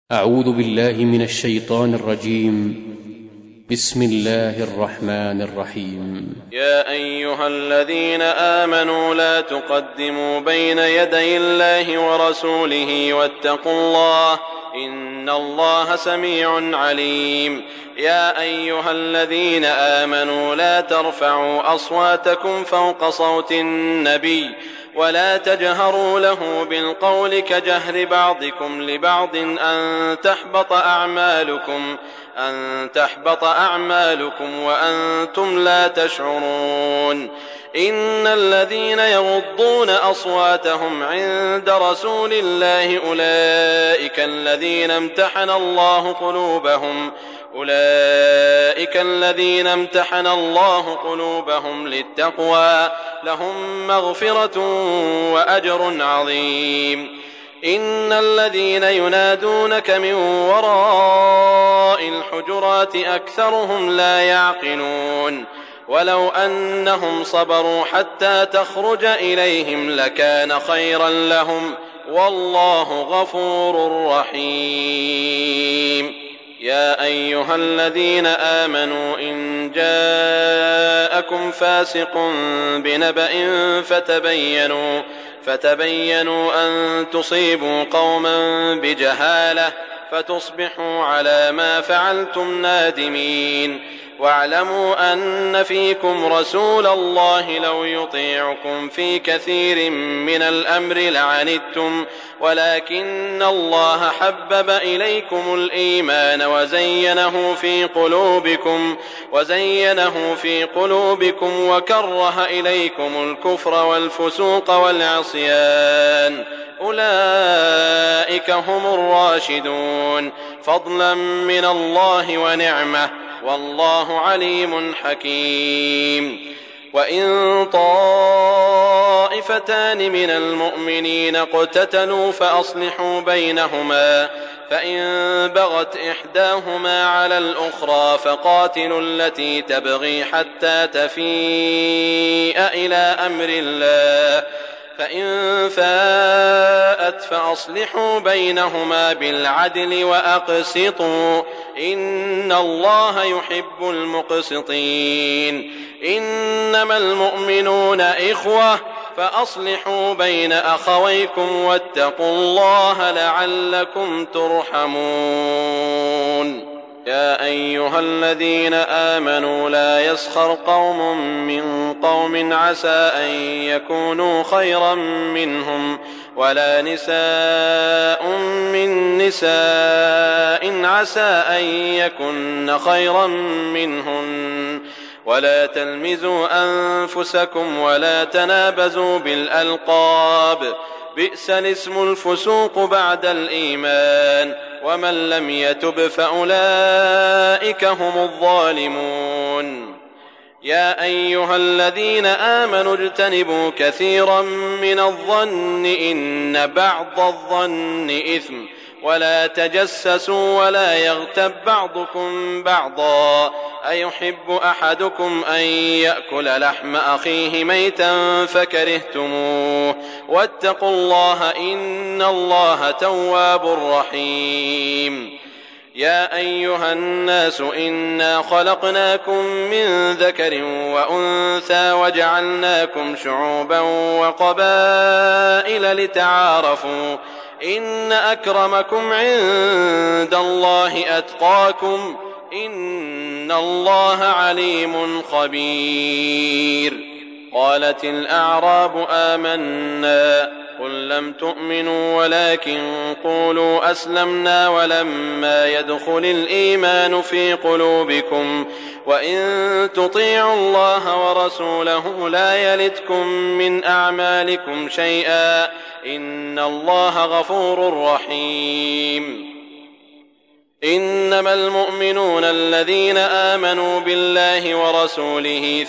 أعوذ بالله من الشيطان الرجيم. بسم الله الرحمن الرحيم. يا أيها الذين آمنوا لا تقدموا بين يدي الله ورسوله واتقوا الله إن الله سميع عليم. يا أيها الذين آمنوا لا ترفعوا أصواتكم فوق صوت النبي ولا تجهروا له بالقول كجهر بعضكم لبعض أن تحبط أعمالكم وأنتم لا تشعرون. إن الذين يغضون أصواتهم عند رسول الله أولئك الذين امتحن الله قلوبهم للتقوى لهم مغفرة وأجر عظيم. إن الذين ينادونك من وراء الحجرات أكثرهم لا يعقلون. ولو أنهم صبروا حتى تخرج إليهم لكان خيرا لهم والله غفور رحيم. يا أيها الذين آمنوا إن جاءكم فاسق بنبأ فتبينوا أن تصيبوا قوما بجهالة فتصبحوا على ما فعلتم نادمين. واعلموا أن فيكم رسول الله لو يطيعكم في كثير من الأمر لعنتم ولكن الله حبب إليكم الإيمان وزينه في قلوبكم وكره إليكم الكفر والفسوق والعصيان أولئك هم الراشدون فضلا من الله ونعمة والله عليم حكيم. وإن طائفتان من المؤمنين اقتتلوا فأصلحوا بينهما فإن بغت إحداهما على الأخرى فقاتلوا التي تبغي حتى تفيء إلى أمر الله فإن فاءت فأصلحوا بينهما بالعدل وأقسطوا إن الله يحب المقسطين. إنما المؤمنون إخوة فأصلحوا بين أخويكم واتقوا الله لعلكم ترحمون. يا أيها الذين آمنوا لا يسخر قوم من قوم عسى أن يكونوا خيرا منهم ولا نساء من نساء عسى أن يكن خيرا منهن ولا تلمزوا أنفسكم ولا تنابزوا بالألقاب بئس الاسم الفسوق بعد الإيمان ومن لم يتب فأولئك هم الظالمون. يا أيها الذين آمنوا اجتنبوا كثيرا من الظن إن بعض الظن إثم ولا تجسسوا ولا يغتب بعضكم بعضا أيحب أحدكم أن يأكل لحم أخيه ميتا فكرهتموه واتقوا الله إن الله تواب رحيم. يا أيها الناس إنا خلقناكم من ذكر وأنثى وجعلناكم شعوبا وقبائل لتعارفوا إن أكرمكم عند الله أتقاكم إن الله عليم خبير. قالت الأعراب آمنا قل لم تؤمنوا ولكن قولوا أسلمنا ولما يدخل الإيمان في قلوبكم وإن تطيعوا الله ورسوله لا يلتكم من أعمالكم شيئا إن الله غفور رحيم. إنما المؤمنون الذين آمنوا بالله ورسوله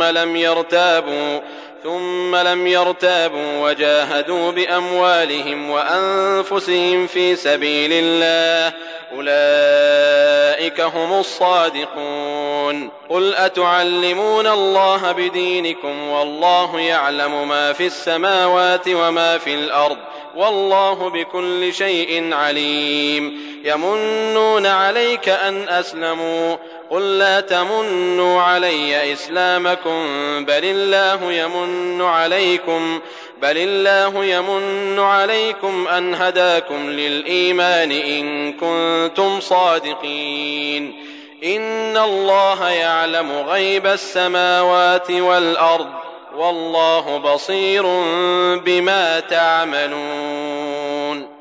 ثم لم يرتابوا وجاهدوا بأموالهم وأنفسهم في سبيل الله أولئك هم الصادقون. قل أتعلمون الله بدينكم والله يعلم ما في السماوات وما في الأرض والله بكل شيء عليم. يمنون عليك أن أسلموا قل لا تمنوا علي إسلامكم بل الله يمن عليكم أن هداكم للإيمان إن كنتم صادقين. إن الله يعلم غيب السماوات والأرض والله بصير بما تعملون.